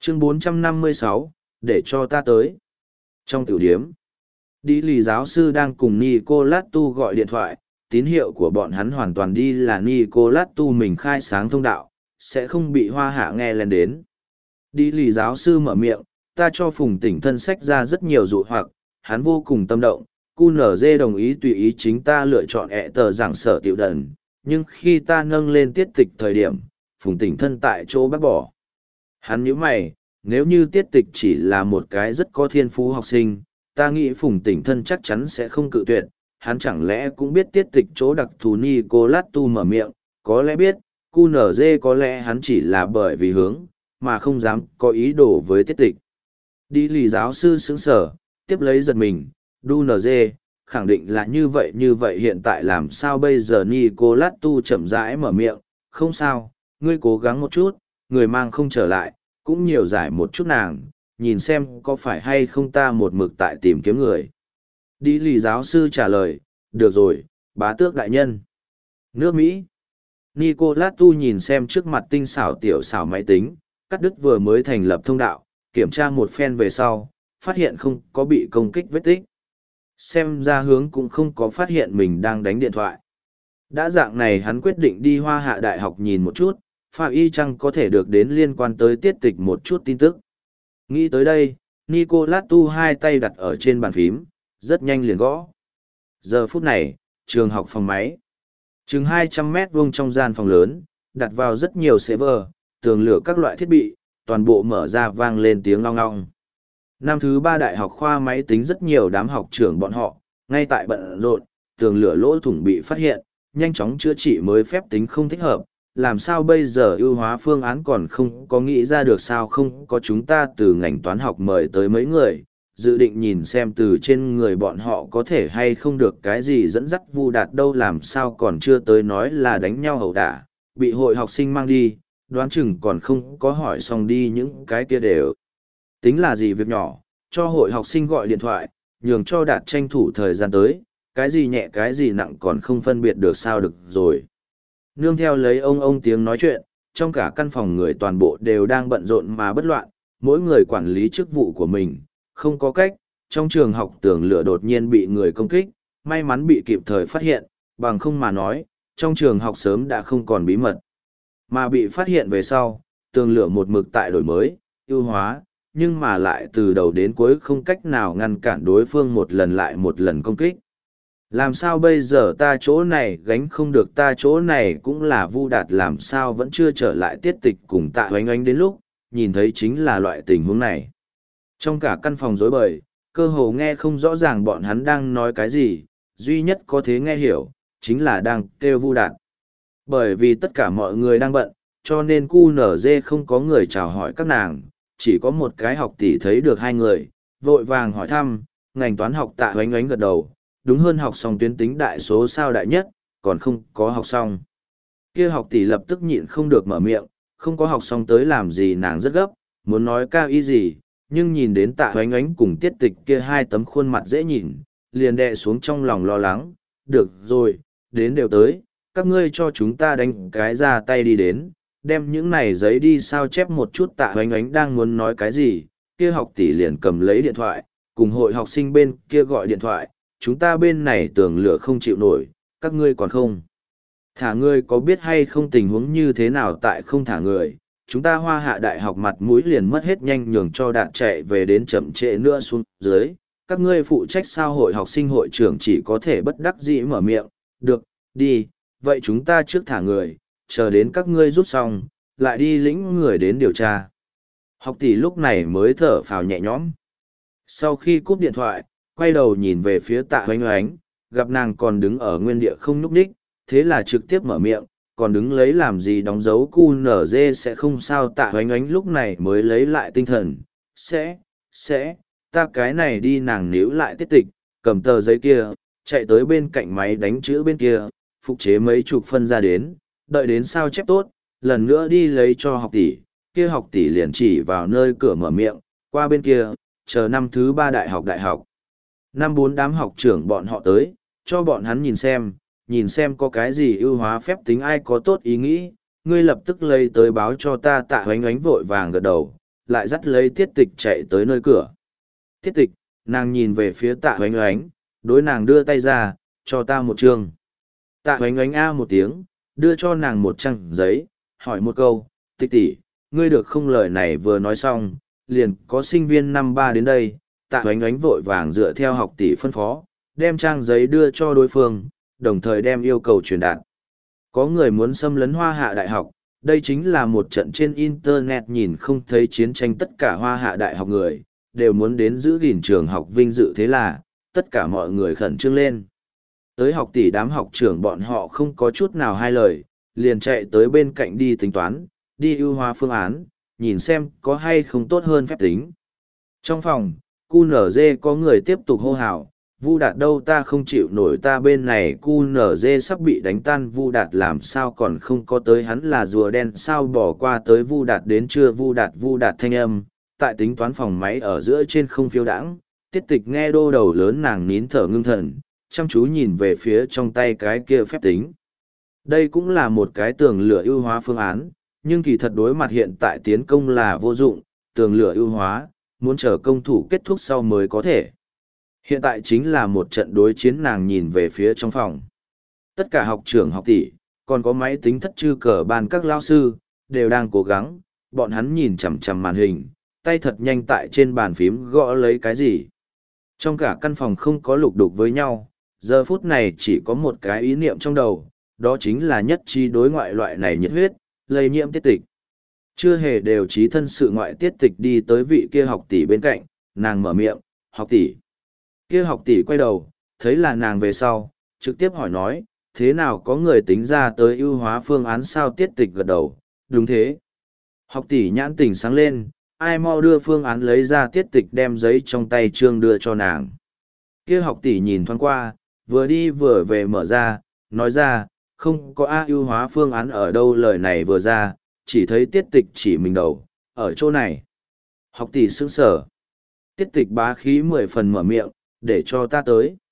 Chương 456, để cho ta tới. Trong tiểu điếm, đi lì giáo sư đang cùng Nicolas Tu gọi điện thoại, tín hiệu của bọn hắn hoàn toàn đi là Nicolas Tu mình khai sáng thông đạo, sẽ không bị hoa hạ nghe lên đến. Đi lì giáo sư mở miệng, ta cho Phùng Tỉnh Thân sách ra rất nhiều dụ hoặc, hắn vô cùng tâm động, QNZ đồng ý tùy ý chính ta lựa chọn ẹ tờ giảng sở tiểu đần, nhưng khi ta nâng lên tiết tịch thời điểm, Phùng Tỉnh Thân tại chỗ bác bỏ. Hắn nhíu mày, nếu như tiết tịch chỉ là một cái rất có thiên phú học sinh, ta nghĩ Phùng Tỉnh Thân chắc chắn sẽ không cự tuyệt, hắn chẳng lẽ cũng biết tiết tịch chỗ đặc thù Nicolas Tu mở miệng, có lẽ biết, QNZ có lẽ hắn chỉ là bởi vì hướng, mà không dám có ý đồ với tiết tịch. Đi lì giáo sư sững sở, tiếp lấy giật mình, QNZ, khẳng định là như vậy hiện tại làm sao bây giờ Nicolas Tu chậm rãi mở miệng, không sao, ngươi cố gắng một chút, người mang không trở lại, cũng nhiều giải một chút nàng, nhìn xem có phải hay không ta một mực tại tìm kiếm người. Đi lì giáo sư trả lời, được rồi, bá tước đại nhân. Nước Mỹ. Nicolas Tu nhìn xem trước mặt tinh xảo tiểu xảo máy tính, cắt đứt vừa mới thành lập thông đạo, kiểm tra một phen về sau, phát hiện không có bị công kích vết tích. Xem ra hướng cũng không có phát hiện mình đang đánh điện thoại. Đã dạng này hắn quyết định đi Hoa Hạ Đại học nhìn một chút, Phạm Y chăng có thể được đến liên quan tới tiết tịch một chút tin tức. Nghĩ tới đây, Nicolas Tu hai tay đặt ở trên bàn phím, rất nhanh liền gõ. Giờ phút này, trường học phòng máy. Chừng 200 mét vuông trong gian phòng lớn, đặt vào rất nhiều server, tường lửa các loại thiết bị, toàn bộ mở ra vang lên tiếng long long. Năm thứ 3 đại học khoa máy tính rất nhiều đám học trưởng bọn họ, ngay tại bận rộn, tường lửa lỗ thủng bị phát hiện, nhanh chóng chữa trị mới phép tính không thích hợp, làm sao bây giờ ưu hóa phương án còn không có nghĩ ra được sao không có chúng ta từ ngành toán học mời tới mấy người, dự định nhìn xem từ trên người bọn họ có thể hay không được cái gì dẫn dắt vu đạt đâu làm sao còn chưa tới nói là đánh nhau ẩu đả, bị hội học sinh mang đi, đoán chừng còn không có hỏi xong đi những cái kia đều. Tính là gì việc nhỏ, cho hội học sinh gọi điện thoại, nhường cho đạt tranh thủ thời gian tới, cái gì nhẹ cái gì nặng còn không phân biệt được sao được rồi. Nương theo lấy ông tiếng nói chuyện, trong cả căn phòng người toàn bộ đều đang bận rộn mà bất loạn, mỗi người quản lý chức vụ của mình, không có cách, trong trường học tường lửa đột nhiên bị người công kích, may mắn bị kịp thời phát hiện, bằng không mà nói, trong trường học sớm đã không còn bí mật. Mà bị phát hiện về sau, tường lửa một mực tại đổi mới, ưu hóa, nhưng mà lại từ đầu đến cuối không cách nào ngăn cản đối phương một lần lại một lần công kích. Làm sao bây giờ ta chỗ này gánh không được ta chỗ này cũng là vu đạt làm sao vẫn chưa trở lại tiết tịch cùng tạ oánh oánh đến lúc, nhìn thấy chính là loại tình huống này. Trong cả căn phòng rối bời, cơ hồ nghe không rõ ràng bọn hắn đang nói cái gì, duy nhất có thể nghe hiểu, chính là đang kêu vu đạt. Bởi vì tất cả mọi người đang bận, cho nên QNZ không có người chào hỏi các nàng, chỉ có một cái học tỷ thấy được hai người, vội vàng hỏi thăm, ngành toán học tạ oánh oánh gật đầu, đúng hơn học xong tuyến tính đại số sao đại nhất, còn không có học xong. Kia học tỷ lập tức nhịn không được mở miệng, không có học xong tới làm gì nàng rất gấp, muốn nói cao ý gì, nhưng nhìn đến tạ oánh oánh cùng tiết tịch kia hai tấm khuôn mặt dễ nhìn, liền đè xuống trong lòng lo lắng, được rồi, đến đều tới, các ngươi cho chúng ta đánh cái ra tay đi đến, đem những này giấy đi sao chép một chút tạ oánh oánh đang muốn nói cái gì, kia học tỷ liền cầm lấy điện thoại, cùng hội học sinh bên kia gọi điện thoại, chúng ta bên này tường lửa không chịu nổi, các ngươi còn không. Thả ngươi có biết hay không tình huống như thế nào tại không thả người, chúng ta Hoa Hạ Đại học mặt mũi liền mất hết nhanh nhường cho đạt chạy về đến chậm trễ nữa xuống dưới, các ngươi phụ trách sao hội học sinh hội trưởng chỉ có thể bất đắc dĩ mở miệng, được, đi, vậy chúng ta trước thả người, chờ đến các ngươi rút xong, lại đi lĩnh người đến điều tra. Học tỷ lúc này mới thở phào nhẹ nhõm. Sau khi cúp điện thoại, quay đầu nhìn về phía tạ oánh oánh, gặp nàng còn đứng ở nguyên địa không nhúc nhích, thế là trực tiếp mở miệng, còn đứng lấy làm gì đóng dấu QNZ sẽ không sao tạ oánh oánh lúc này mới lấy lại tinh thần, sẽ, ta cái này đi nàng níu lại tiết tịch, cầm tờ giấy kia, chạy tới bên cạnh máy đánh chữ bên kia, phục chế mấy chục phân ra đến, đợi đến sao chép tốt, lần nữa đi lấy cho học tỷ, kia học tỷ liền chỉ vào nơi cửa mở miệng, qua bên kia, chờ năm thứ 3 đại học. Năm 4 đám học trưởng bọn họ tới, cho bọn hắn nhìn xem có cái gì ưu hóa phép tính ai có tốt ý nghĩ, ngươi lập tức lấy tới báo cho ta tạ oánh oánh vội vàng gật đầu, lại dắt lấy tiết tịch chạy tới nơi cửa. Tiết tịch, nàng nhìn về phía tạ oánh oánh, đối nàng đưa tay ra, cho ta một chương. Tạ oánh oánh a một tiếng, đưa cho nàng một trang giấy, hỏi một câu, tịch tỷ, ngươi được không? Lời này vừa nói xong, liền có sinh viên năm ba đến đây, tạ oánh oánh vội vàng dựa theo học tỷ phân phó, đem trang giấy đưa cho đối phương, đồng thời đem yêu cầu truyền đạt. Có người muốn xâm lấn Hoa Hạ Đại học, đây chính là một trận trên Internet nhìn không thấy chiến tranh, tất cả Hoa Hạ Đại học người, đều muốn đến giữ gìn trường học vinh dự, thế là, tất cả mọi người khẩn trương lên. Tới học tỷ đám học trưởng bọn họ không có chút nào hai lời, liền chạy tới bên cạnh đi tính toán, đi ưu hóa phương án, nhìn xem có hay không tốt hơn phép tính. Trong phòng, QNZ có người tiếp tục hô hào, Vu Đạt đâu, ta không chịu nổi, ta bên này QNZ sắp bị đánh tan, Vu Đạt làm sao còn không có tới, hắn là rùa đen sao bỏ qua tới Vu Đạt đến chưa? Vu Đạt thanh âm, tại tính toán phòng máy ở giữa trên không phiêu đãng. Tiết tịch nghe đô đầu lớn, nàng nín thở ngưng thần, chăm chú nhìn về phía trong tay cái kia phép tính. Đây cũng là một cái tường lửa ưu hóa phương án, nhưng kỳ thật đối mặt hiện tại tiến công là vô dụng, tường lửa ưu hóa, muốn chờ công thủ kết thúc sau mới có thể. Hiện tại chính là một trận đối chiến, nàng nhìn về phía trong phòng. Tất cả học trưởng học tỷ, còn có máy tính thất chư cờ ban các lao sư, đều đang cố gắng, bọn hắn nhìn chằm chằm màn hình, tay thật nhanh tại trên bàn phím gõ lấy cái gì. Trong cả căn phòng không có lục đục với nhau, giờ phút này chỉ có một cái ý niệm trong đầu, đó chính là nhất trí đối ngoại loại này nhiệt huyết, lây nhiễm tiết tịch. Chưa hề đều trí thân sự ngoại, tiết tịch đi tới vị kia học tỷ bên cạnh, nàng mở miệng, học tỷ. Kia học tỷ quay đầu, thấy là nàng về sau, trực tiếp hỏi nói, thế nào, có người tính ra tới ưu hóa phương án sao? Tiết tịch gật đầu, đúng thế. Học tỷ nhãn tỉnh sáng lên, ai mau đưa phương án lấy ra. Tiết tịch đem giấy trong tay trương đưa cho nàng. Kia học tỷ nhìn thoáng qua, vừa đi vừa về mở ra, nói ra, không có ưu hóa phương án ở đâu? Lời này vừa ra, chỉ thấy tiết tịch chỉ mình đầu, ở chỗ này. Học tỷ sững sờ. Tiết tịch bá khí 10 phần mở miệng, để cho ta tới.